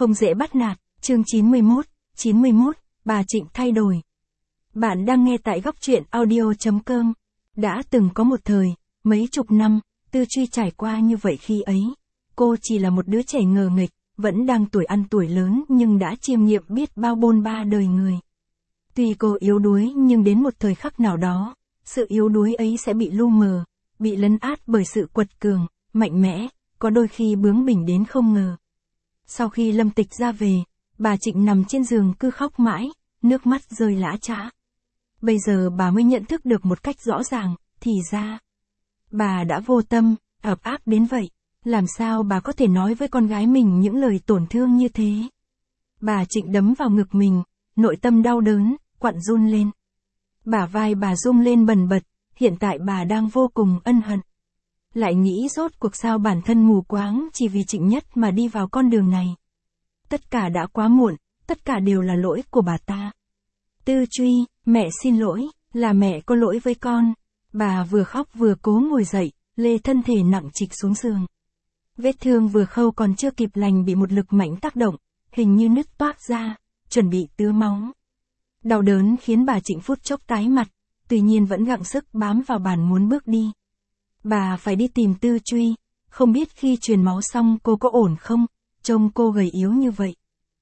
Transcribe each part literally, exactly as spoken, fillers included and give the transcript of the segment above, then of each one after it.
không dễ bắt nạt, chương chín mươi mốt, chín mươi mốt, bà Trịnh thay đổi. Bạn đang nghe tại góc truyện audio chấm com. Đã từng có một thời, mấy chục năm, Tư Truy trải qua như vậy khi ấy. Cô chỉ là một đứa trẻ ngờ nghịch, vẫn đang tuổi ăn tuổi lớn nhưng đã chiêm nghiệm biết bao bôn ba đời người. Tuy cô yếu đuối nhưng đến một thời khắc nào đó, sự yếu đuối ấy sẽ bị lu mờ, bị lấn át bởi sự quật cường, mạnh mẽ, có đôi khi bướng bỉnh đến không ngờ. Sau khi Lâm Tịch ra về, bà Trịnh nằm trên giường cứ khóc mãi, nước mắt rơi lã chã. Bây giờ bà mới nhận thức được một cách rõ ràng, thì ra, bà đã vô tâm, ập ác đến vậy. Làm sao bà có thể nói với con gái mình những lời tổn thương như thế? Bà Trịnh đấm vào ngực mình, nội tâm đau đớn, quặn run lên. Bả vai bà rung lên bần bật, hiện tại bà đang vô cùng ân hận. Lại nghĩ rốt cuộc sao bản thân mù quáng chỉ vì Trịnh Nhất mà đi vào con đường này. Tất cả đã quá muộn, tất cả đều là lỗi của bà ta. Tư Truy, mẹ xin lỗi, là mẹ có lỗi với con. Bà vừa khóc vừa cố ngồi dậy, lê thân thể nặng trịch xuống giường. Vết thương vừa khâu còn chưa kịp lành bị một lực mạnh tác động, hình như nứt toác ra, chuẩn bị tứa máu. Đau đớn khiến bà Trịnh phút chốc tái mặt, tuy nhiên vẫn gắng sức bám vào bàn muốn bước đi. Bà phải đi tìm Tư Truy, không biết khi truyền máu xong cô có ổn không, trông cô gầy yếu như vậy.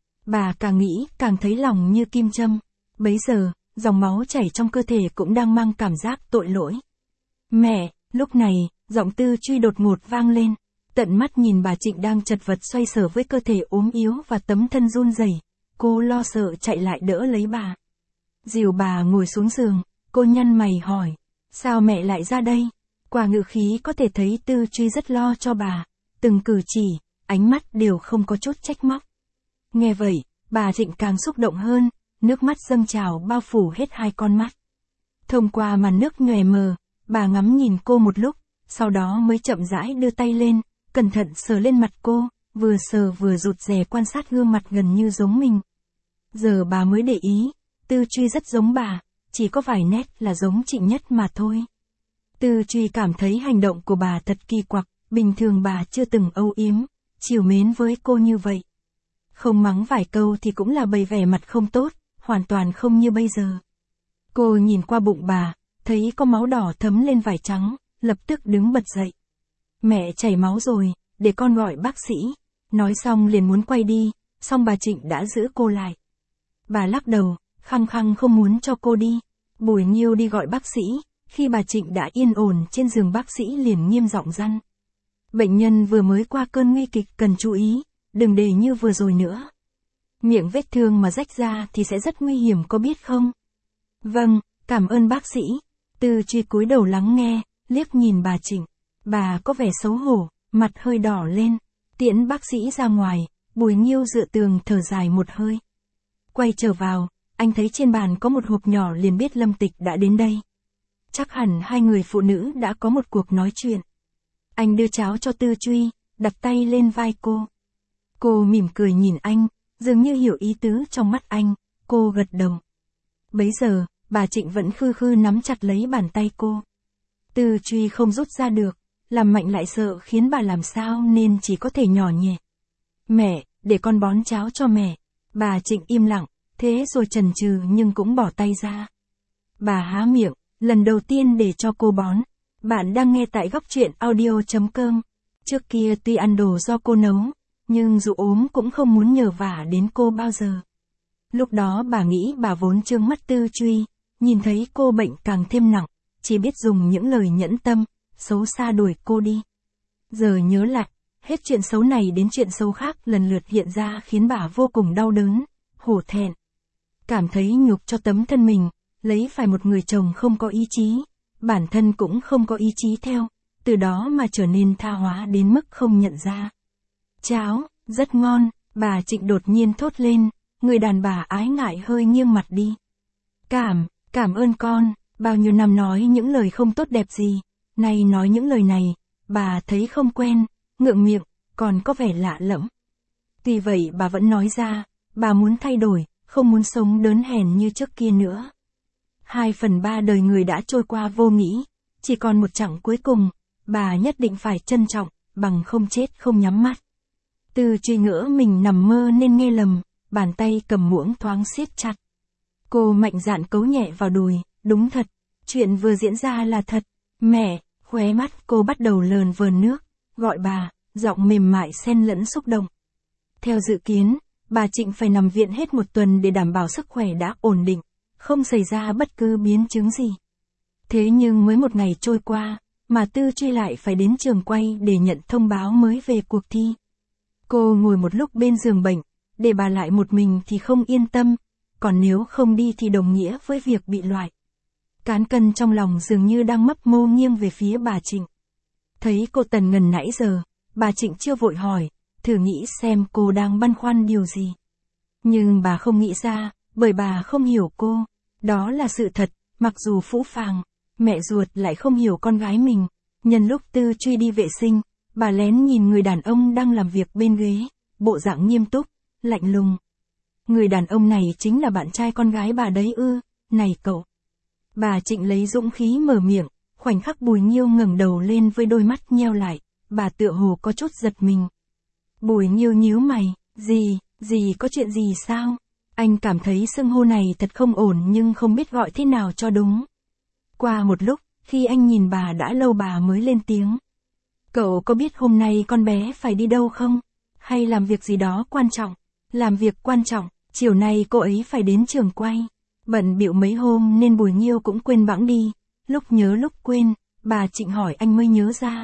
Bà càng nghĩ càng thấy lòng như kim châm, bấy giờ, dòng máu chảy trong cơ thể cũng đang mang cảm giác tội lỗi. Mẹ, lúc này, giọng Tư Truy đột ngột vang lên. Tận mắt nhìn bà Trịnh đang chật vật xoay sở với cơ thể ốm yếu và tấm thân run rẩy, cô lo sợ chạy lại đỡ lấy bà. Dìu bà ngồi xuống giường, cô nhăn mày hỏi, sao mẹ lại ra đây? Qua ngữ khí có thể thấy Tư Truy rất lo cho bà, từng cử chỉ, ánh mắt đều không có chút trách móc. Nghe vậy, bà Trịnh càng xúc động hơn, nước mắt dâng trào bao phủ hết hai con mắt. Thông qua màn nước nhòe mờ, bà ngắm nhìn cô một lúc, sau đó mới chậm rãi đưa tay lên, cẩn thận sờ lên mặt cô, vừa sờ vừa rụt rè quan sát gương mặt gần như giống mình. Giờ bà mới để ý, Tư Truy rất giống bà, chỉ có vài nét là giống Trịnh Nhất mà thôi. Tư Truy cảm thấy hành động của bà thật kỳ quặc, bình thường bà chưa từng âu yếm, chiều mến với cô như vậy. Không mắng vài câu thì cũng là bày vẻ mặt không tốt, hoàn toàn không như bây giờ. Cô nhìn qua bụng bà, thấy có máu đỏ thấm lên vải trắng, lập tức đứng bật dậy. Mẹ chảy máu rồi, để con gọi bác sĩ. Nói xong liền muốn quay đi, song bà Trịnh đã giữ cô lại. Bà lắc đầu, khăng khăng không muốn cho cô đi. Bùi Nhiêu đi gọi bác sĩ, khi bà Trịnh đã yên ổn trên giường bác sĩ liền nghiêm giọng răn. Bệnh nhân vừa mới qua cơn nguy kịch cần chú ý, đừng để như vừa rồi nữa. Miệng vết thương mà rách ra thì sẽ rất nguy hiểm có biết không? Vâng, cảm ơn bác sĩ. Tư Truy cúi đầu lắng nghe, liếc nhìn bà Trịnh. Bà có vẻ xấu hổ, mặt hơi đỏ lên. Tiễn bác sĩ ra ngoài, Bùi Nhiêu dựa tường thở dài một hơi. Quay trở vào, anh thấy trên bàn có một hộp nhỏ liền biết Lâm Tịch đã đến đây. Chắc hẳn hai người phụ nữ đã có một cuộc nói chuyện. Anh đưa cháo cho Tư Truy, đặt tay lên vai cô. Cô mỉm cười nhìn anh, dường như hiểu ý tứ trong mắt anh, cô gật đầu. Bấy giờ, bà Trịnh vẫn khư khư nắm chặt lấy bàn tay cô. Tư Truy không rút ra được, làm mạnh lại sợ khiến bà làm sao nên chỉ có thể nhỏ nhẹ. Mẹ, để con bón cháo cho mẹ. Bà Trịnh im lặng, thế rồi chần chừ nhưng cũng bỏ tay ra. Bà há miệng, lần đầu tiên để cho cô bón. Bạn đang nghe tại góc truyện audio chấm com. Trước kia tuy ăn đồ do cô nấu, nhưng dù ốm cũng không muốn nhờ vả đến cô bao giờ. Lúc đó bà nghĩ bà vốn trương mắt Tư Truy, nhìn thấy cô bệnh càng thêm nặng, chỉ biết dùng những lời nhẫn tâm, xấu xa đuổi cô đi. Giờ nhớ lại, hết chuyện xấu này đến chuyện xấu khác lần lượt hiện ra khiến bà vô cùng đau đớn, hổ thẹn. Cảm thấy nhục cho tấm thân mình, lấy phải một người chồng không có ý chí, bản thân cũng không có ý chí theo, từ đó mà trở nên tha hóa đến mức không nhận ra. Cháo, rất ngon, bà Trịnh đột nhiên thốt lên, người đàn bà ái ngại hơi nghiêng mặt đi. Cảm, cảm ơn con, bao nhiêu năm nói những lời không tốt đẹp gì, nay nói những lời này, bà thấy không quen, ngượng miệng, còn có vẻ lạ lẫm. Tuy vậy bà vẫn nói ra, bà muốn thay đổi, không muốn sống đớn hèn như trước kia nữa. Hai phần ba đời người đã trôi qua vô nghĩ, chỉ còn một chặng cuối cùng, bà nhất định phải trân trọng, bằng không chết không nhắm mắt. Tư Truy ngỡ mình nằm mơ nên nghe lầm, bàn tay cầm muỗng thoáng siết chặt. Cô mạnh dạn cấu nhẹ vào đùi, đúng thật, chuyện vừa diễn ra là thật. Mẹ, khóe mắt cô bắt đầu lờn vờn nước, gọi bà, giọng mềm mại xen lẫn xúc động. Theo dự kiến, bà Trịnh phải nằm viện hết một tuần để đảm bảo sức khỏe đã ổn định, không xảy ra bất cứ biến chứng gì. Thế nhưng mới một ngày trôi qua, mà Tư Truy lại phải đến trường quay để nhận thông báo mới về cuộc thi. Cô ngồi một lúc bên giường bệnh, để bà lại một mình thì không yên tâm, còn nếu không đi thì đồng nghĩa với việc bị loại. Cán cân trong lòng dường như đang mấp mô nghiêng về phía bà Trịnh. Thấy cô tần ngần nãy giờ, bà Trịnh chưa vội hỏi, thử nghĩ xem cô đang băn khoăn điều gì. Nhưng bà không nghĩ ra, bởi bà không hiểu cô. Đó là sự thật, mặc dù phũ phàng, mẹ ruột lại không hiểu con gái mình. Nhân lúc Tư Truy đi vệ sinh, bà lén nhìn người đàn ông đang làm việc bên ghế, bộ dạng nghiêm túc, lạnh lùng. Người đàn ông này chính là bạn trai con gái bà đấy ư, này cậu. Bà Trịnh lấy dũng khí mở miệng, khoảnh khắc Bùi Nghiêu ngẩng đầu lên với đôi mắt nheo lại, bà tựa hồ có chút giật mình. Bùi Nghiêu nhíu mày, gì, gì có chuyện gì sao? Anh cảm thấy xưng hô này thật không ổn nhưng không biết gọi thế nào cho đúng. Qua một lúc, khi anh nhìn bà đã lâu bà mới lên tiếng. Cậu có biết hôm nay con bé phải đi đâu không? Hay làm việc gì đó quan trọng? Làm việc quan trọng, chiều nay cô ấy phải đến trường quay. Bận bịu mấy hôm nên Bùi Nghiêu cũng quên bẵng đi. Lúc nhớ lúc quên, bà Trịnh hỏi anh mới nhớ ra.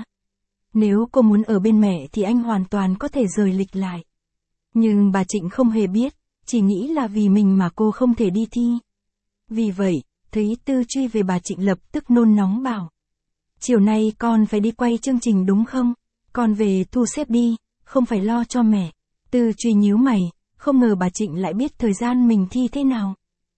Nếu cô muốn ở bên mẹ thì anh hoàn toàn có thể rời lịch lại. Nhưng bà Trịnh không hề biết, chỉ nghĩ là vì mình mà cô không thể đi thi. Vì vậy, thấy Tư Truy về bà Trịnh lập tức nôn nóng bảo. Chiều nay con phải đi quay chương trình đúng không? Con về thu xếp đi, không phải lo cho mẹ. Tư Truy nhíu mày, không ngờ bà Trịnh lại biết thời gian mình thi thế nào.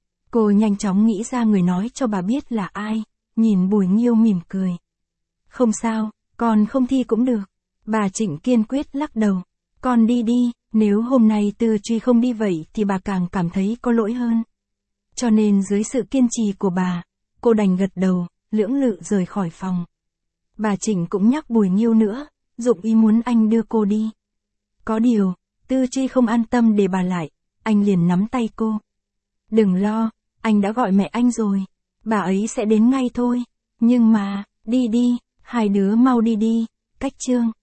Cô nhanh chóng nghĩ ra người nói cho bà biết là ai, nhìn Bùi Nghiêu mỉm cười. Không sao, con không thi cũng được. Bà Trịnh kiên quyết lắc đầu. Con đi đi, nếu hôm nay Tư Truy không đi vậy thì bà càng cảm thấy có lỗi hơn. Cho nên dưới sự kiên trì của bà, cô đành gật đầu, lưỡng lự rời khỏi phòng. Bà Trịnh cũng nhắc Bùi Nghiêu nữa, dụng ý muốn anh đưa cô đi. Có điều, Tư Truy không an tâm để bà lại, anh liền nắm tay cô. Đừng lo, anh đã gọi mẹ anh rồi, bà ấy sẽ đến ngay thôi. Nhưng mà, đi đi, hai đứa mau đi đi, cách chương.